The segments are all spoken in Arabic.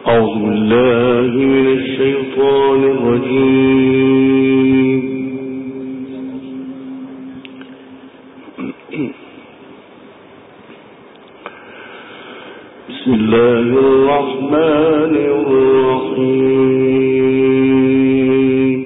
أعوذ بالله من الشيطان الرجيم. بسم الله الرحمن الرحيم.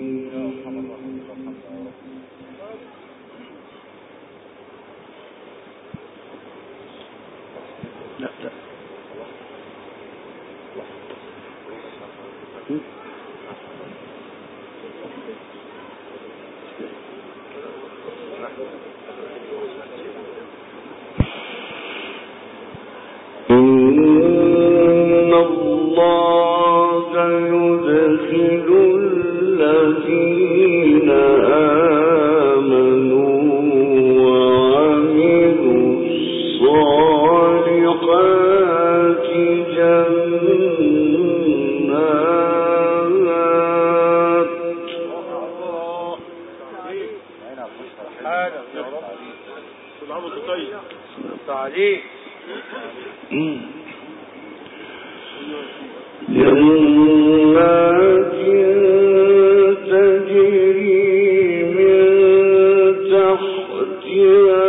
إن الله يدخل الذين آمنوا وعملوا الصالحات جنات تجري من تحتها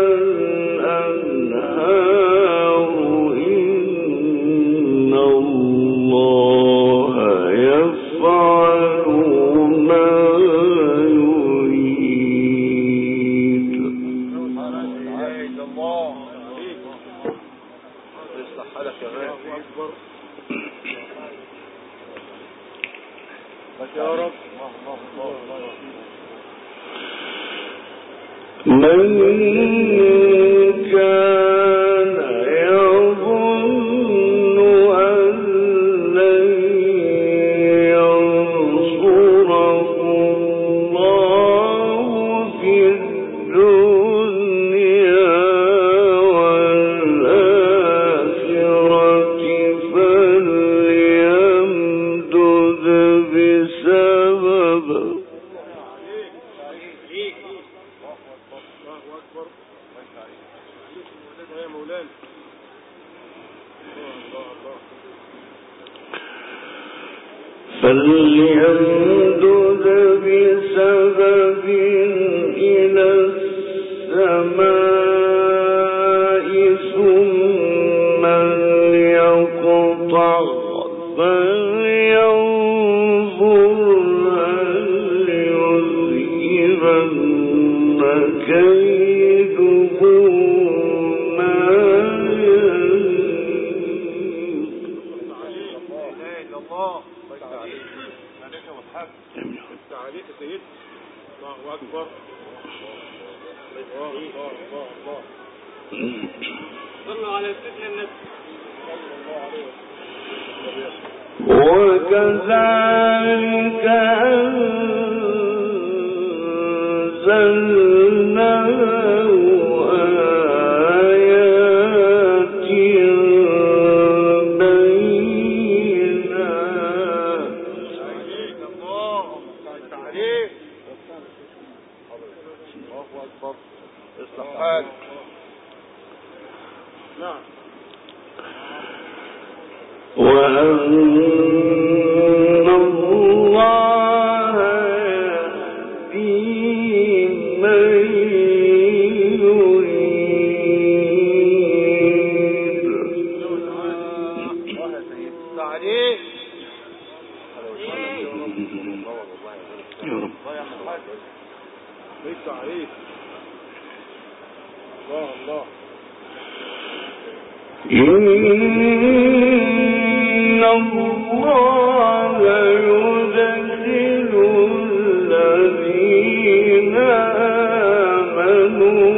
الأنهار إن الله يفعل ما يريد. يا رب. من كان يظن أن لن ينصره الله في الدنيا والآخرة فليمدد بسبب. فليمدد بسبب إلى السماء ثم ليقطع فلينظر هل يذهبن كيده ما عليك يا سيدي. الله أكبر. الله الله الله. صلوا على سيدنا النبي صلى الله عليه وسلم. وكذلك أنزلناه آيات بينات. الله أكبر. اصلح حالك. نعم. وأن الله يهدي من يريد. تعليق. يا رب. ليس عليك. الله الله. إن الله يدخل الذين آمنوا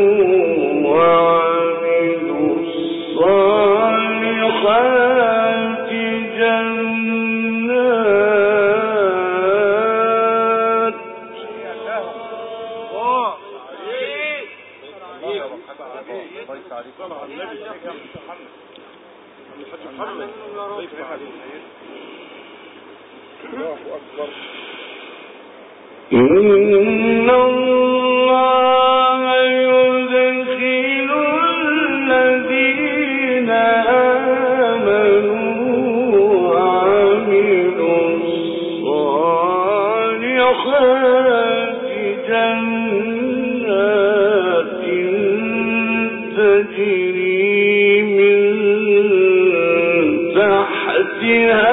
وعملوا الصالحات جنات. الله أكبر. إن الله يدخل الذين آمنوا تجري من تحتها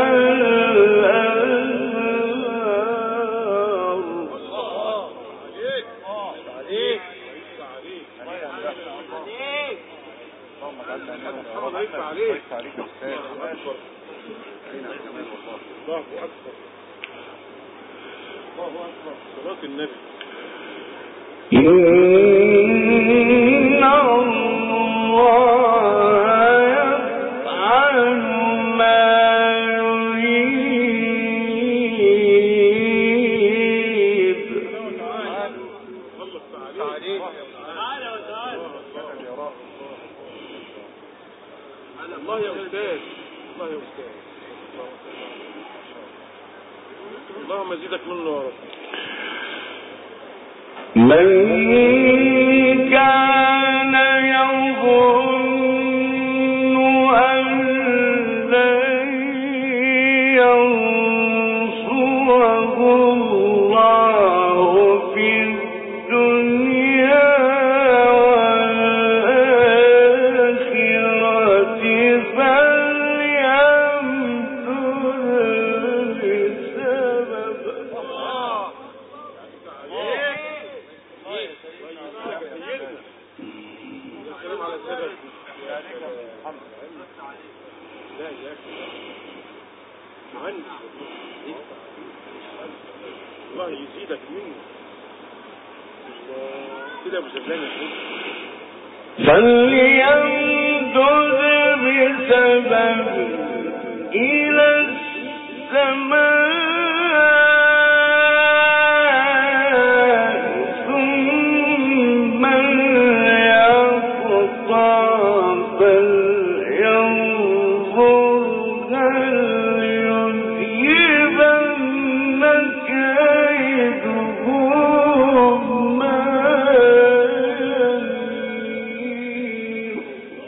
إن الله يفعل ما يريد. الله يا أستاذ، الله يا أستاذ، اللهم زيدك منه يا رب. من كان يظن أن لن ينصره الله في الدنيا والآخرة فليمدد بسبب. الله يزيدك منه كده ابو زبلان يا فليمدد بسبب إلى السماء ثم يقطع فلينظر هل يذهبن كيده ما يغيظ.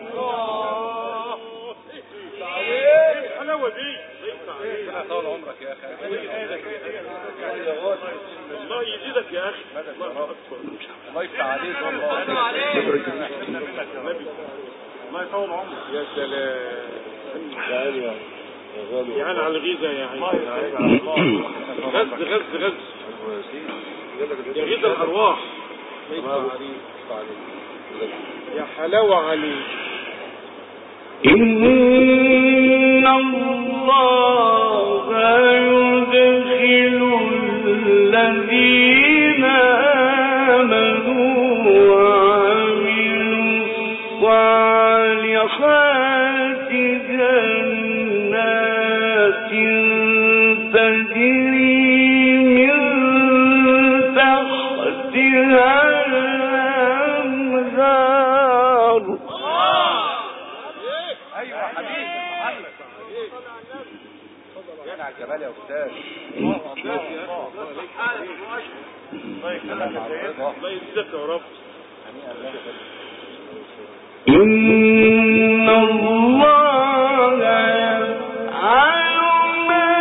الحلاوه دي طول عمرك يا اخي، الله يزيدك يا اخي، الله يفتح عليك، الله يطول عمرك يا سلام. يعني على الغيظه يا عيني، غز يا غيظ الارواح، يا حلاوه عليك. إن الله يدخل الذين آمنوا وعملوا الصالحات جنات تجري من تحتها الأنهار. ايوه حبيبي محمد جانا على الجبال يا استاذ. الله يزيدك يا رب. إن الله يفعل ما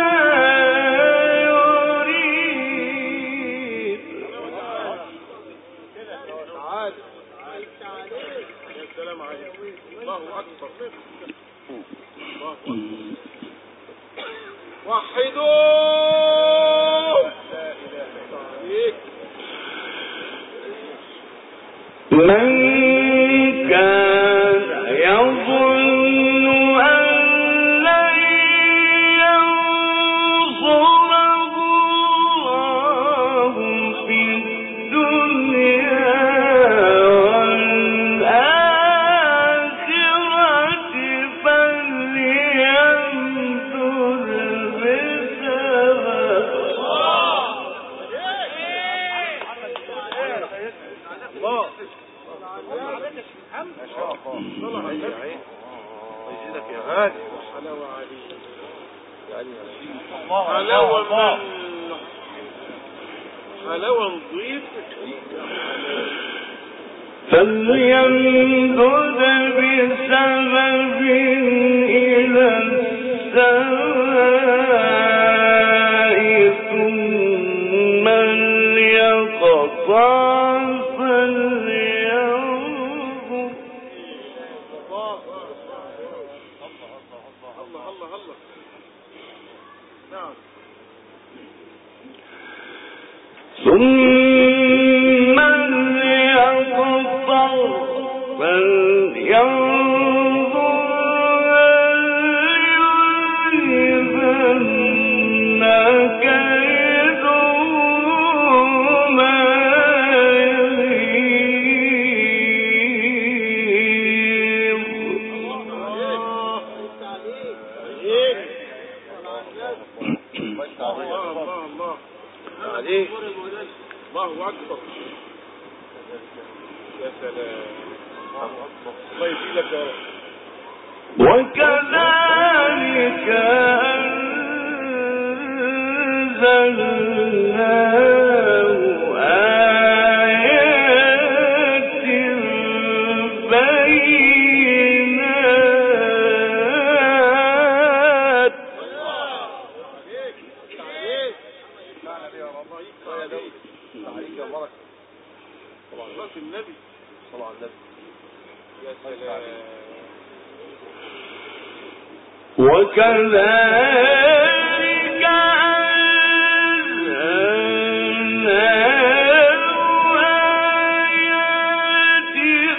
يريد. يا سلام عليك، الله اكبر، الله اكبر. وحدوه من كان يظن أن لن ينصره الله في الدنيا والآخرة فليمدد بسبب. ما شاء الله، صلى على النبي ويزيدك يا غالي. وحلاوة عليك، حلاوة نضيف. فليمدد بسبب إلى السماء ثم ليقطع فلينظر ثم ليقطع فلينظر يذهبن كيده ما يغيظ. الله أكبر. يا سلام. الله يزيدك يا رب. وكذلك أنزلناه آيات بينات. صلاة النبي صلى الله عليه وسلم. يا سلام. وكذلك أنزلناه آيات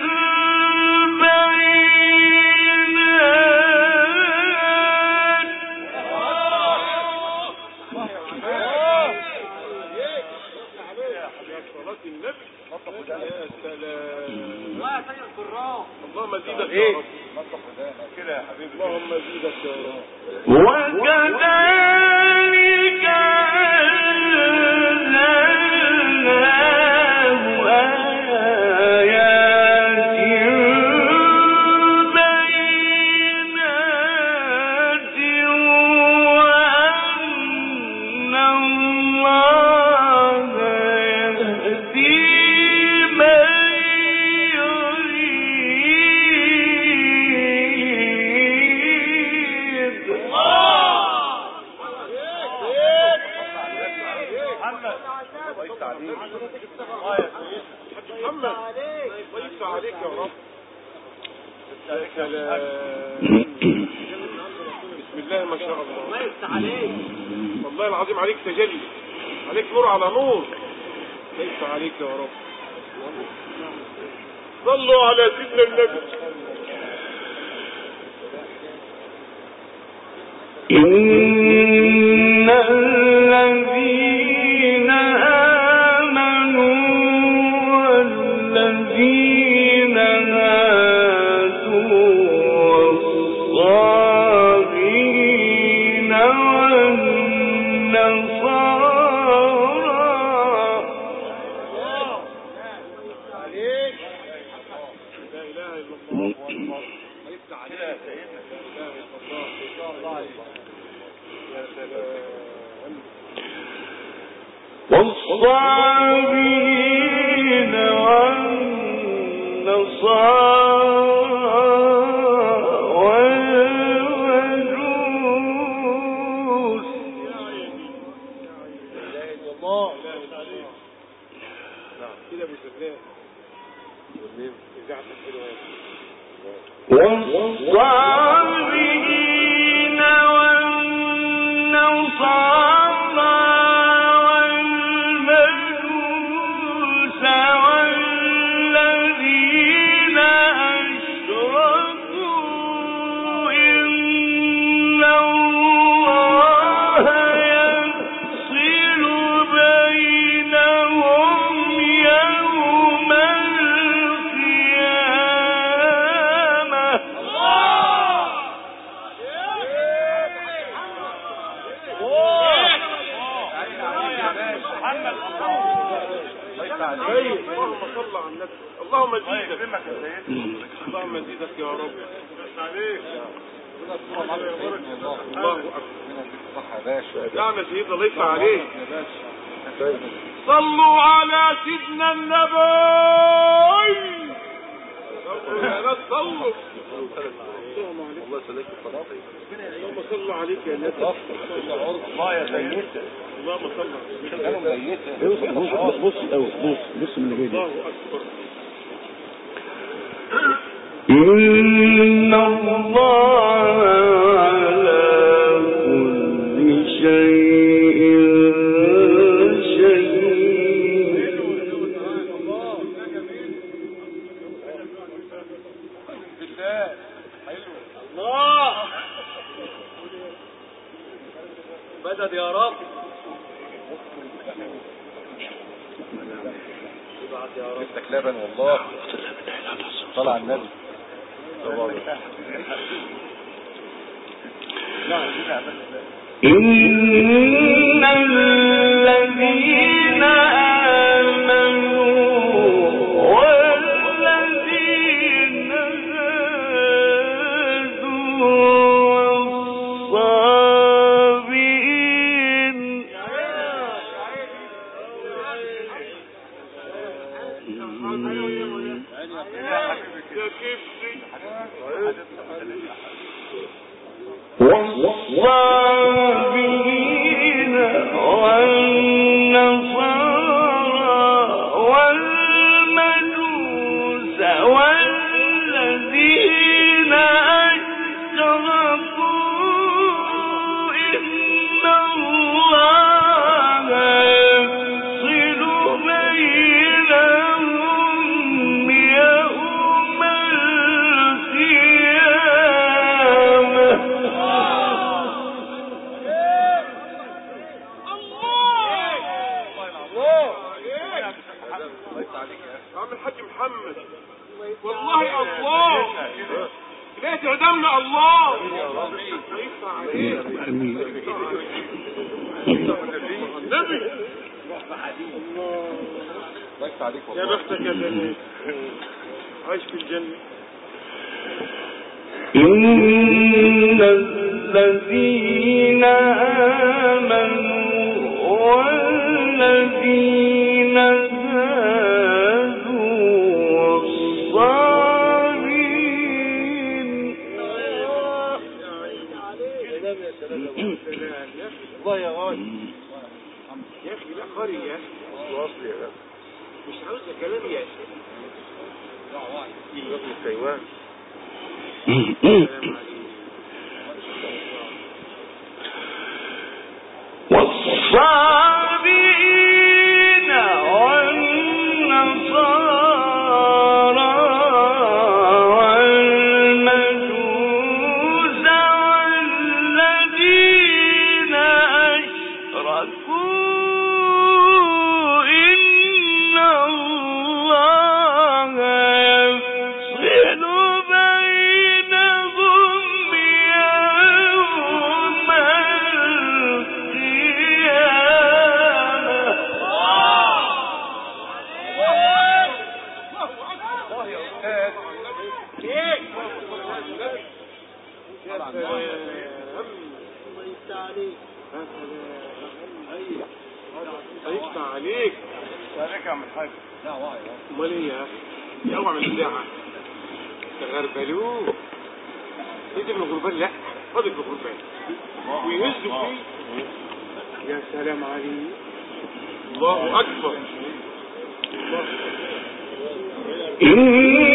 اللهم زيدك يا رب. كده يا حبيبي. اللهم زيدك يا رب. وكذلك أنزلناه آيات بينات وأن الله يهدي من عليك يا رب. بسم الله ما شاء الله. الله يفتح عليك. والله العظيم عليك تجلي، عليك نور على نور. يفتح عليك يا رب. صلوا على سيدنا النبي. إن الذين آمنوا والذين هادوا والصابئين والنصارى عليك. لا إله إلا الله. يفتح عليك. لا إله إلا الله. إن شاء الله عليك. يا سلام. والصابئين والنصارى والمجوس. لا إله إلا الله. كده بسلام. إذاعة الحلوة. والصابئين والنصارى والمجوس والذين أشركوا إن الله يفصل بينهم يوم القيامة. اللهم صل على النبي. اللهم زيدك. اللهم زيدك يا رب. الله أكبر. نعم يا سيدنا الله يفتح عليك. صلوا على سيدنا النبي. صلوا. الله يسلمك الصلاة. اللهم صل عليك يا نبي. الله يا سيدنا. اللهم صل عليك. بص الأول. بص من اللي جاي. الله أكبر. إن الله على كل شيء شهيد الله مدد يا رب جبتك لبن والله طلع النبي إن الذين آمنوا والذين هادوا والصابئين والصابئين والنصارى والمجوس والذين أشركوا إن الله يفصل بينهم يوم عم الحاج محمد والله الله ليه تعدمنا الله يفتح عليك نبي يا بختك يا بني عايش في الجنة إن الذين آمنوا والذين هادوا والصابئين الله يا غالي يا أخي لا قري يا أخي مش عاوز كلام يا أخي ايوه والصابئين والنصارى والمجوس والذين أشركوا إن الله يفصل بينهم يوم هيفتح عليك عليك يا عم الحاج امال ايه يا اخي يا اوعى من الساعه تغربلوه يجي من الغربال لا فاضل في الغربال ويهزوا فيه يا سلام عليك الله اكبر إن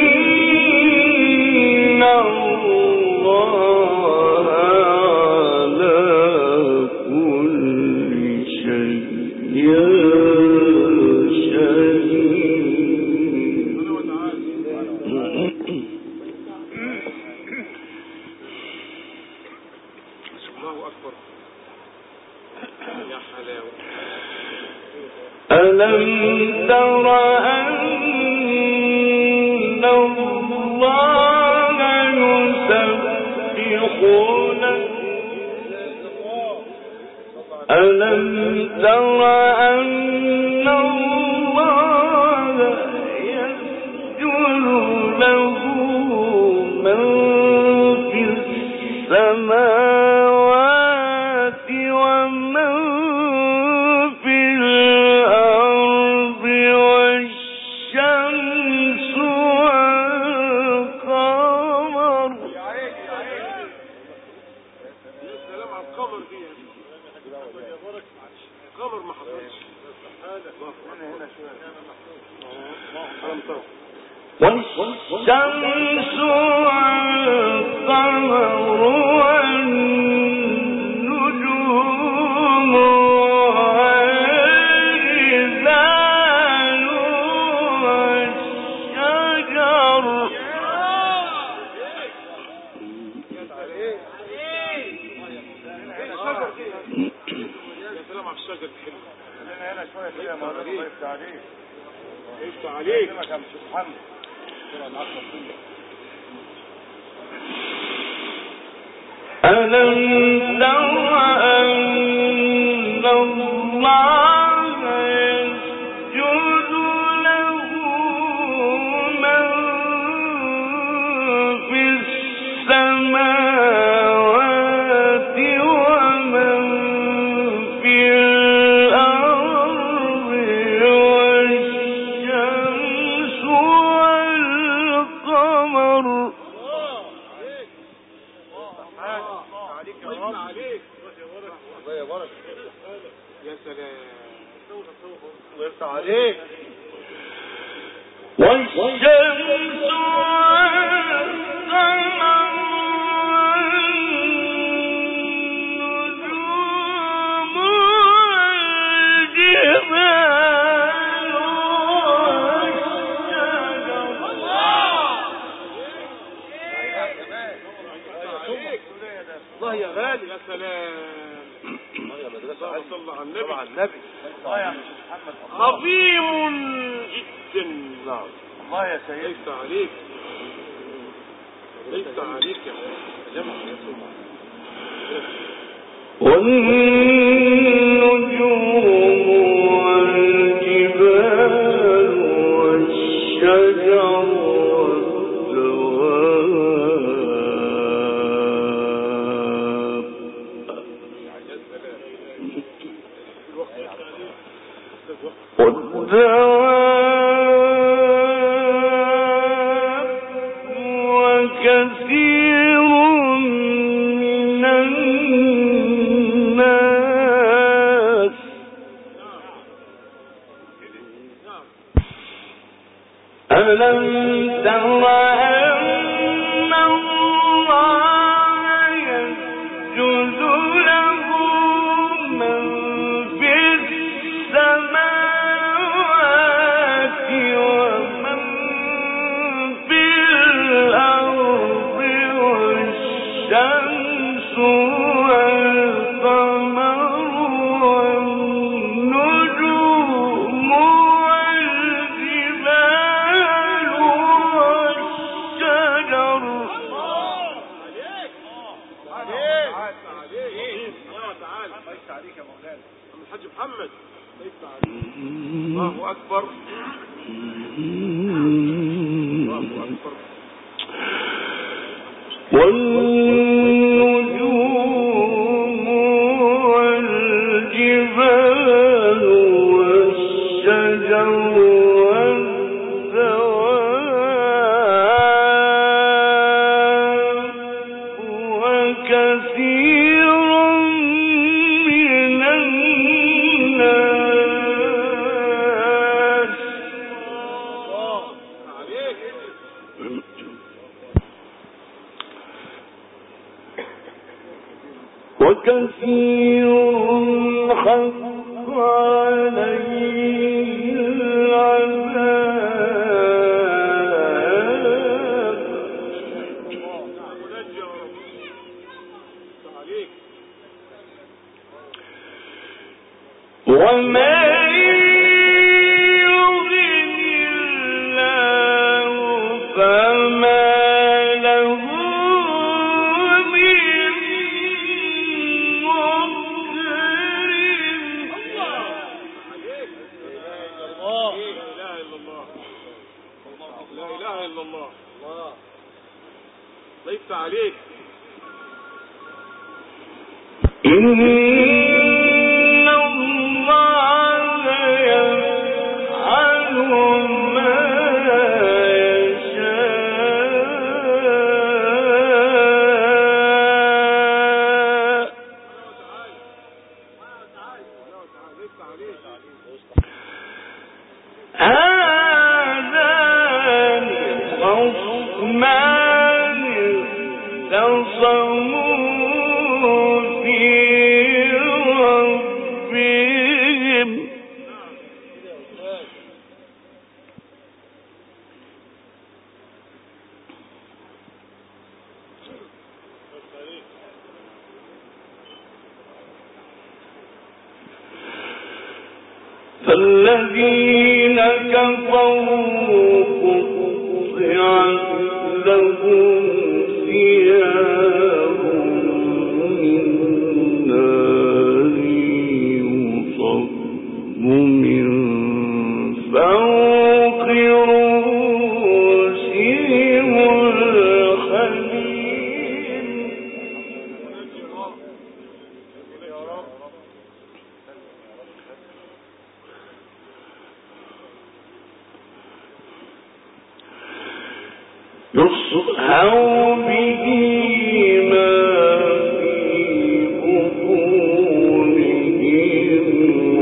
الله على كل شيء شهيد الله اكبر يا حلاوه ألم تر أن الله يسبح له ألم تر أن الله يسجد له من في السماوات ومن في الأرض والشمس والقمر السلام على القمر دي القمر ما حصلش والشمس والقمر والنجوم الشجر الحلو. خلينا هنا شوية كده يا مولانا. الله يفتح عليك. يفتح عليك. يا شيخ محمد. ألم تر أن الله يسجد له من في السماوات ومن في الأرض والشمس والقمر. يا سلام. الله يفتح عليك. والشمس والقمر والنجوم والجبال والشجر. الله يا غالي. يا سلام. صلى على النبي. الله يا شيخ محمد. عظيم جدا. الله يا سيدي. ليس عليك. ليس عليك يا جماعة. والنجوم والجبال والشجر وكثير من الناس. ألم تر أن الله يسجد له من في السماوات ومن في الأرض والشمس والقمر والنجوم والجبال والشجر. ليس عليك يا مولانا. الحاج محمد. ليس عليك. الله أكبر. الله أكبر. والنجوم والجبال والشجر والدواب وكثير من الناس. وكثير حق عليه العذاب. وما يغن الله فما له من لا إله إلا الله. ليس عليك. إن الله يفعل ما يشاء. هذان خصمان اختصموا في ربهم فالذين كفروا قطعت لهم ثياب من نار يصب من فوق رؤوسهم الحميم يصهر به ما في بطونهم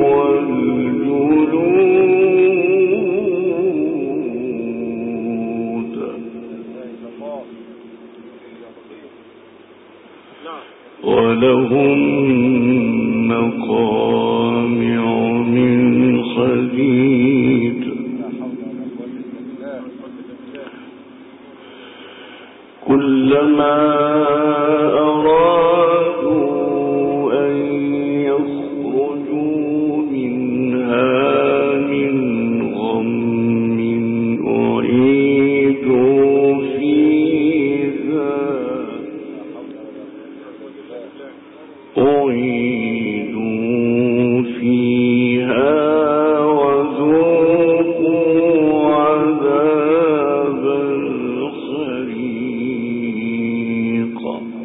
والجلود ولهم مقامع من حديد كلما أرادوا أن يخرجوا منها من غم أعيدوا فيها وذوقوا عذاب الحريق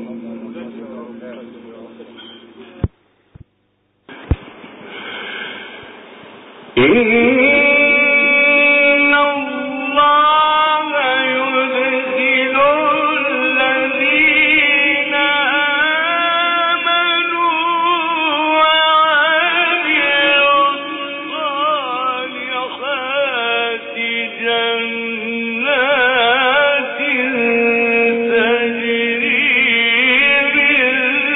إن الله يدخل الذين آمنوا وعملوا الصالحات جنات تجري من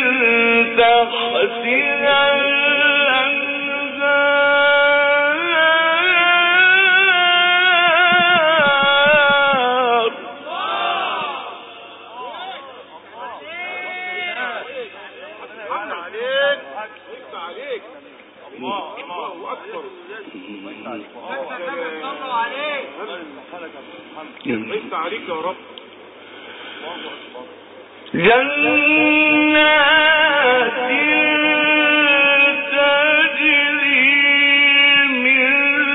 تحتها ليس عليك يا رب جنات تجري من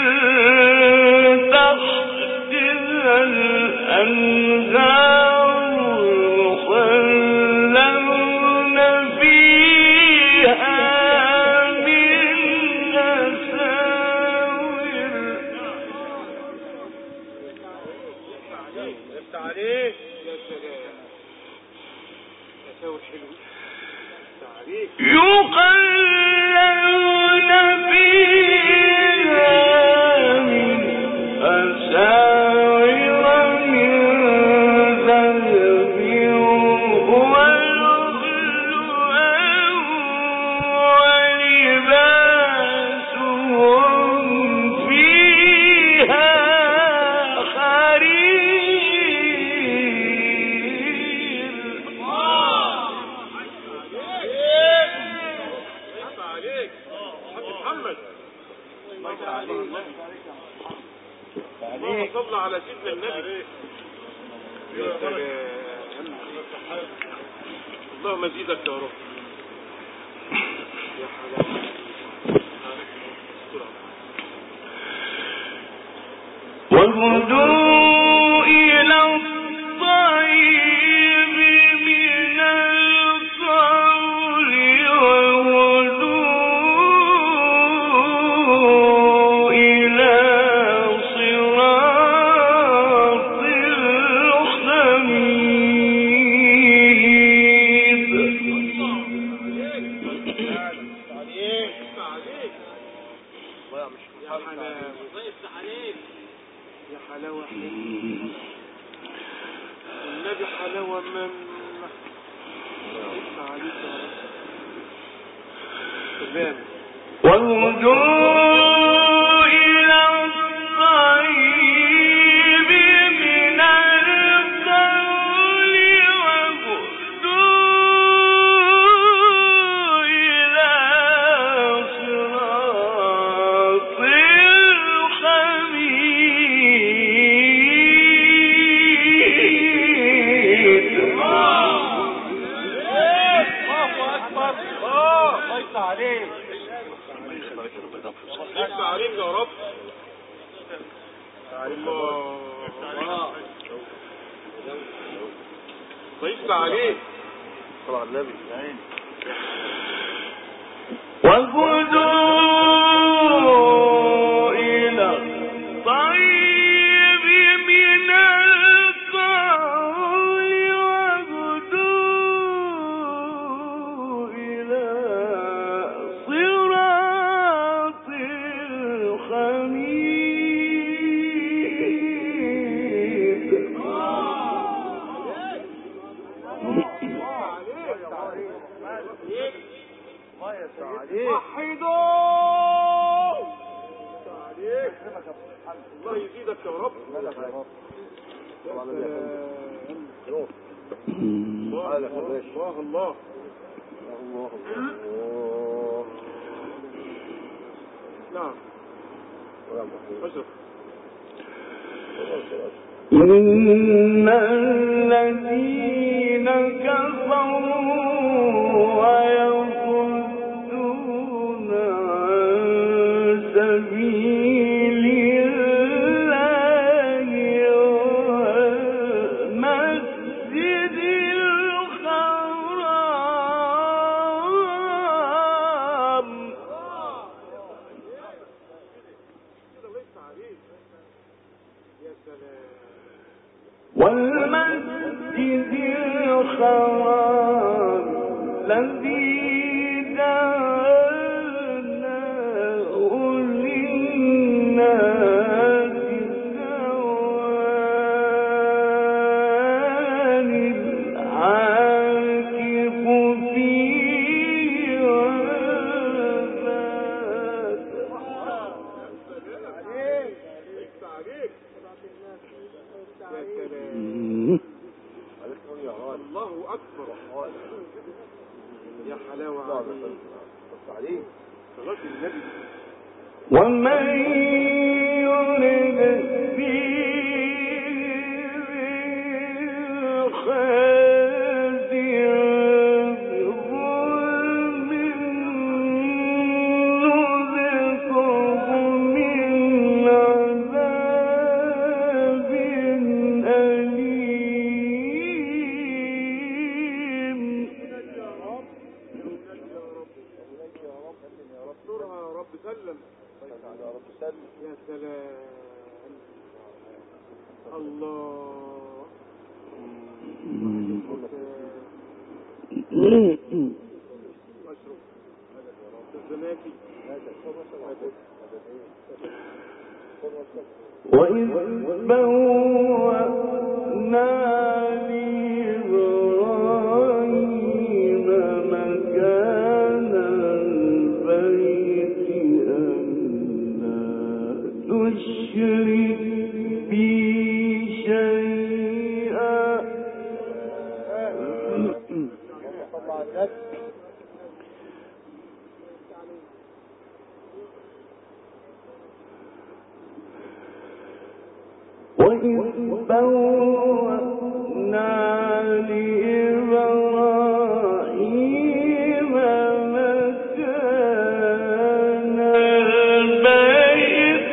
تحتها الأنهار يحلون فيها من أساور ليس عليك يا سلام أساور حلو ليس عليك يقلون فيها من أساور من ذهب ولؤلؤا ولباسهم فيها حرير محمد اللهم صل على سيدنا النبي يا سلام اللهم زيدك يا رب يا حلاوة وهدوا إلى الطيب من القول وهدوا إلى صراط الحميد يا حلاوة النبي حلاوة من لسه عليك يا رب تمام وهدوا إلى الطيب من القول وهدوا إلى صراط عليك يفتح عليك يا رب. الله يفتح عليك. صلى على النبي. وهدوا إلى طيب من القول وهدوا إلى صراط الحميد. وحدوا الله يزيدك يا رب. الله نعم. أشرف. إن الذين كفروا ويصدون عن سبيل الله والمسجد الحرام والمسجد الحرام الذي جعلناه للناس سواء العاكف فيه والباد. الله أكبر. يا حلاوة عليك. صلاة النبي. ومن يرد يا سلام. الله. أشرف. الزناكي. وإذ بوأنا لإبراهيم مكان البيت ألا تشرك بي شيئا. وإذ بوأنا لإبراهيم مكان البيت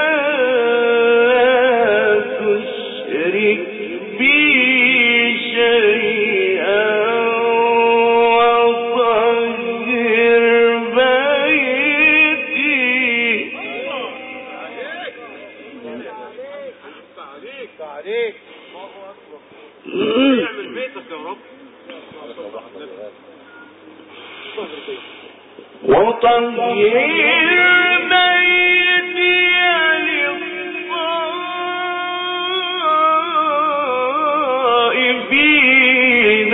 ألا تشرك بي شيئا وطهر بيتي. عليك يعمل بيتك يا رب. وطهر بيتي للطائفين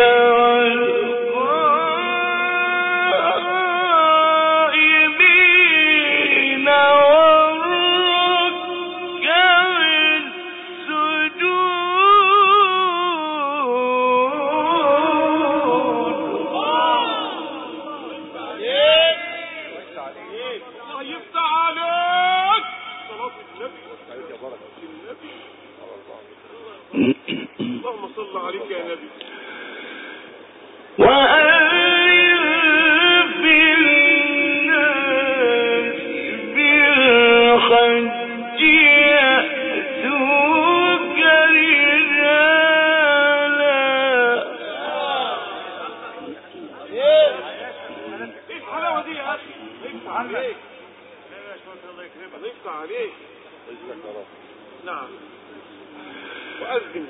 والقائمين والركع السجود. الله يفتح عليك. صلاة النبي. اللهم صل عليك يا نبي. وأذن في عليك. الله يفتح عليك. نعم. وأذن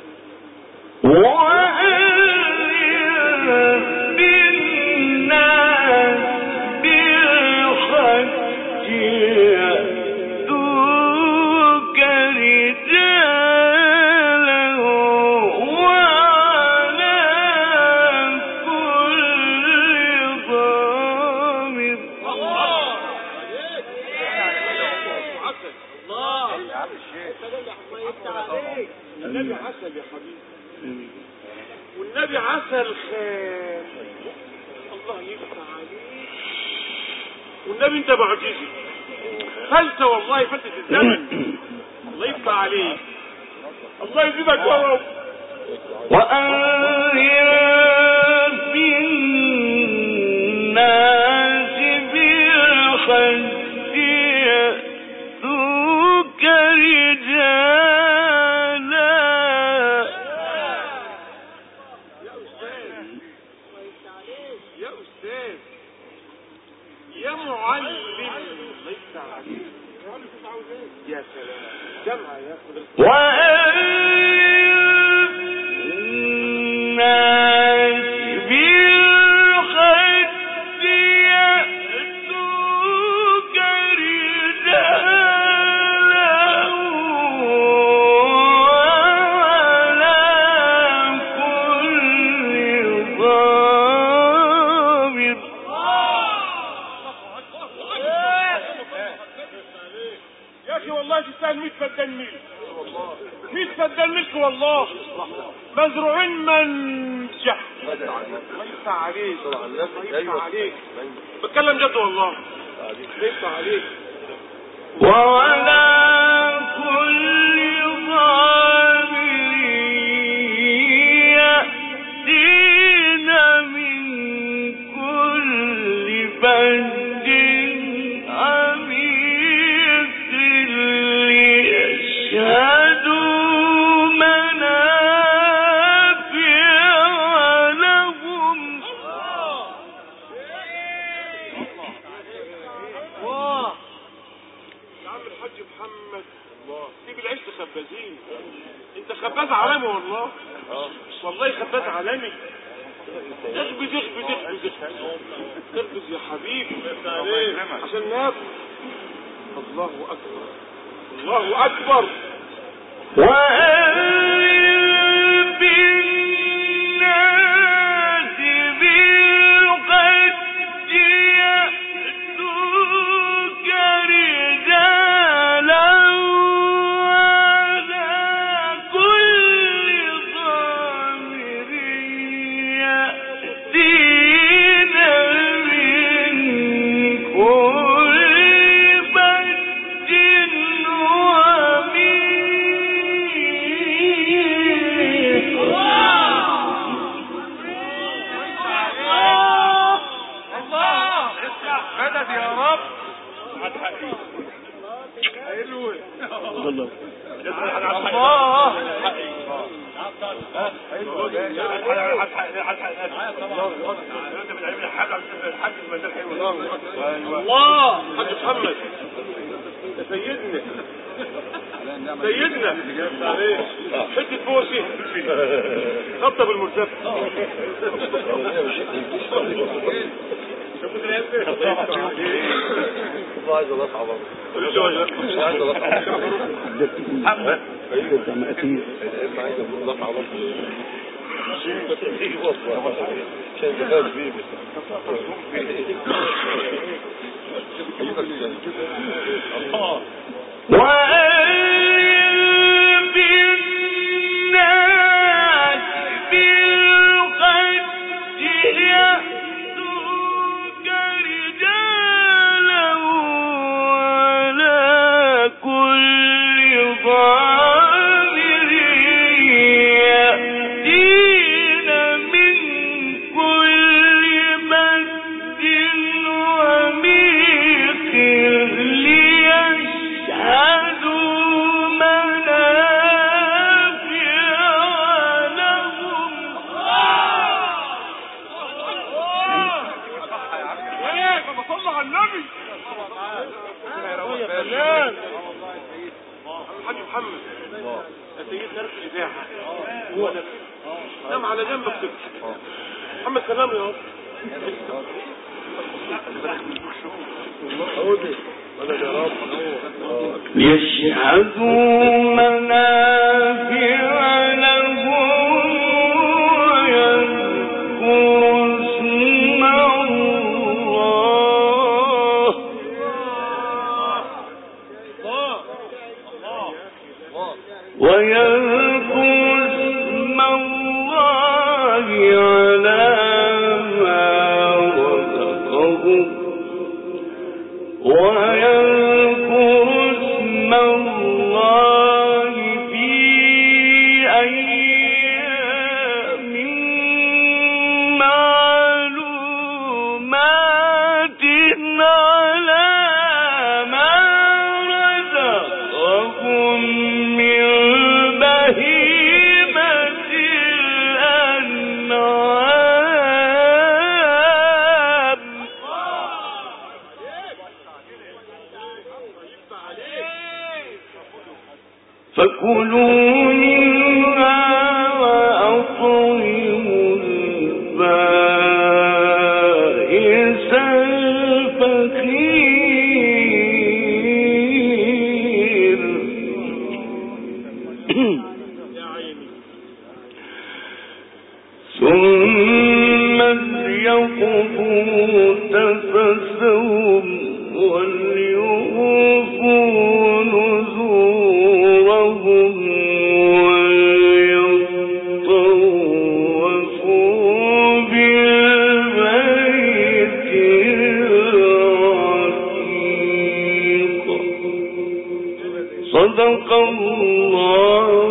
النبي عسل يا حبيبي، والنبي عسل خير. الله يفتح عليك. والنبي انت معجزي فلتة، والله فلتة الزمن. الله يفتح عليك. الله يجيبك ورا. وأنذر بالناس بالحج يأتوك رجالا. يا أستاذ يا معلم، الله يفتح عليك. يا سلام جمعة يا حضرتك. والله تستاهل 100 فدان ميل، 100 فدان ملك والله، مزروعين منجح. الله يفتح عليك. الله يفتح عليك. بتكلم جد والله. الله يفتح عليك. وعلى كل ضامر يأتين من كل فج عميق ليشهدوا منافع لهم. الحاج محمد سيب العيش خبازين. انت خباز عالمي والله. والله خباز عالمي. اخبز اخبز اخبز اخبز يا حبيبي عشان ناكل. الله اكبر الله اكبر. وأذن بالناس بالحج يأتوك رجالا وعلى كل ضامر يأتين من كل فج مدد يا رب. الله الله حاج محمد يا سيدنا سيدنا حته بوسي خطه بالمرتفع. عايز اصعب مش عايز اصعب محمد ايوه تماثيل عايز اصعب عشان تخاف بيه الله. وأذن بالناس بالحج يأتوك رجالا وعلى كل ضامر يأتين من كل مد وميق ليشهدوا على النبي. يا فنان الحاج محمد يا سيدنا نرفع الاذاعه هو ده نام على جنبك كده. محمد سلام يا رب. يشهدوا منافع لهم ويذكروا اسم الله على ما رزقهم ويذكر اسم الله في أيام معلومات على ما رزقهم من بهيمة الأنعام فكلوا منها وأطعموا البائس الفقير ثم ليقضوا تفثهم وليوفوا نذورهم وليطوفوا بالبيت العتيق. صدق الله